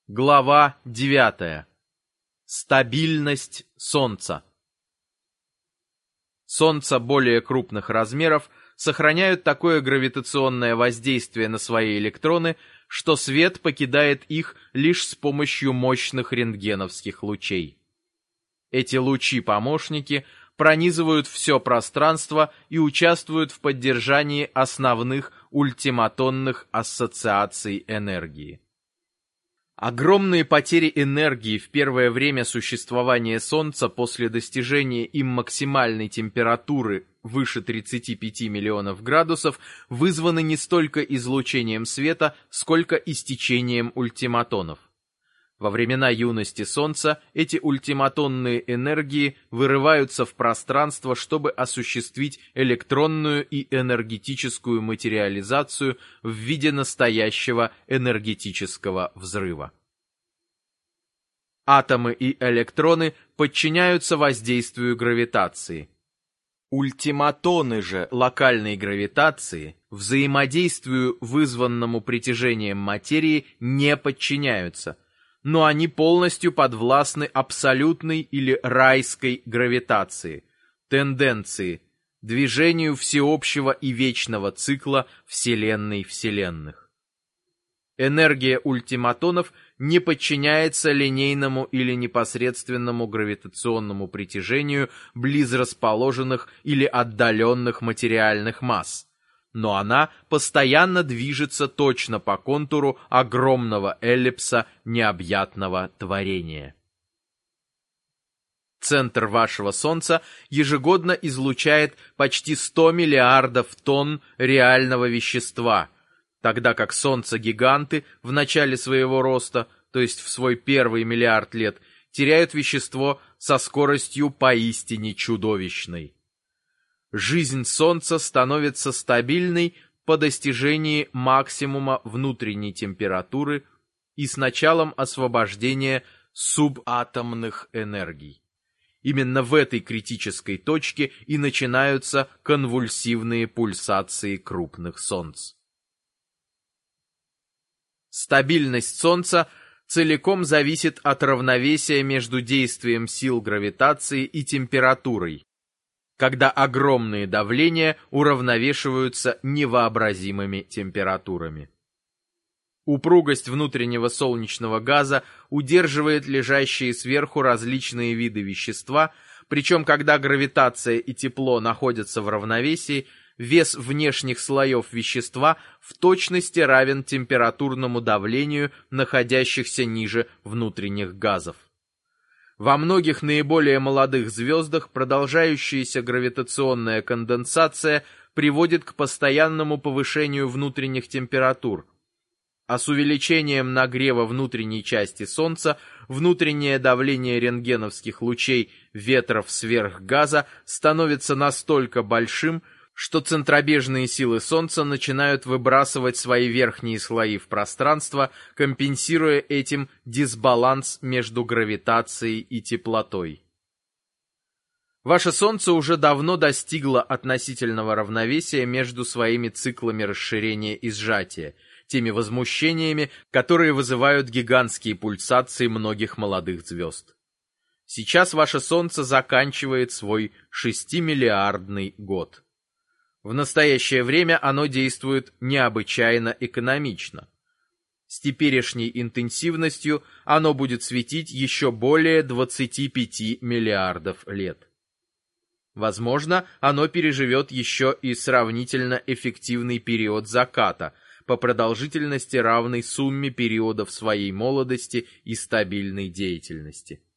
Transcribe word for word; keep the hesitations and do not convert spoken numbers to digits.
Глава девятая. Стабильность Солнца. Солнца более крупных размеров сохраняют такое гравитационное воздействие на свои электроны, что свет покидает их лишь с помощью мощных рентгеновских лучей. Эти лучи-помощники пронизывают все пространство и участвуют в поддержании основных ультиматонных ассоциаций энергии. Огромные потери энергии в первое время существования Солнца после достижения им максимальной температуры выше тридцати пяти миллионов градусов вызваны не столько излучением света, сколько истечением ультиматонов. Во времена юности Солнца эти ультиматонные энергии вырываются в пространство, чтобы осуществить электронную и энергетическую материализацию в виде настоящего энергетического взрыва. Атомы и электроны подчиняются воздействию гравитации. Ультиматоны же локальной гравитации взаимодействию, вызванному притяжением материи, не подчиняются, но они полностью подвластны абсолютной или райской гравитации, тенденции, движению всеобщего и вечного цикла Вселенной вселенных. Энергия ультиматонов не подчиняется линейному или непосредственному гравитационному притяжению близрасположенных или отдаленных материальных масс, но она постоянно движется точно по контуру огромного эллипса необъятного творения. Центр вашего Солнца ежегодно излучает почти сто миллиардов тонн реального вещества, тогда как Солнце-гиганты в начале своего роста, то есть в свой первый миллиард лет, теряют вещество со скоростью поистине чудовищной. Жизнь Солнца становится стабильной по достижении максимума внутренней температуры и с началом освобождения субатомных энергий. Именно в этой критической точке и начинаются конвульсивные пульсации крупных Солнц. Стабильность Солнца целиком зависит от равновесия между действием сил гравитации и температурой, когда огромные давления уравновешиваются невообразимыми температурами. Упругость внутреннего солнечного газа удерживает лежащие сверху различные виды вещества, причем когда гравитация и тепло находятся в равновесии, вес внешних слоев вещества в точности равен температурному давлению находящихся ниже внутренних газов. Во многих наиболее молодых звездах продолжающаяся гравитационная конденсация приводит к постоянному повышению внутренних температур, а с увеличением нагрева внутренней части Солнца внутреннее давление рентгеновских лучей ветров сверхгаза становится настолько большим, что центробежные силы Солнца начинают выбрасывать свои верхние слои в пространство, компенсируя этим дисбаланс между гравитацией и теплотой. Ваше Солнце уже давно достигло относительного равновесия между своими циклами расширения и сжатия, теми возмущениями, которые вызывают гигантские пульсации многих молодых звезд. Сейчас ваше Солнце заканчивает свой шестимиллиардный год. В настоящее время оно действует необычайно экономично. С теперешней интенсивностью оно будет светить еще более двадцати пяти миллиардов лет. Возможно, оно переживет еще и сравнительно эффективный период заката, по продолжительности равной сумме периодов своей молодости и стабильной деятельности.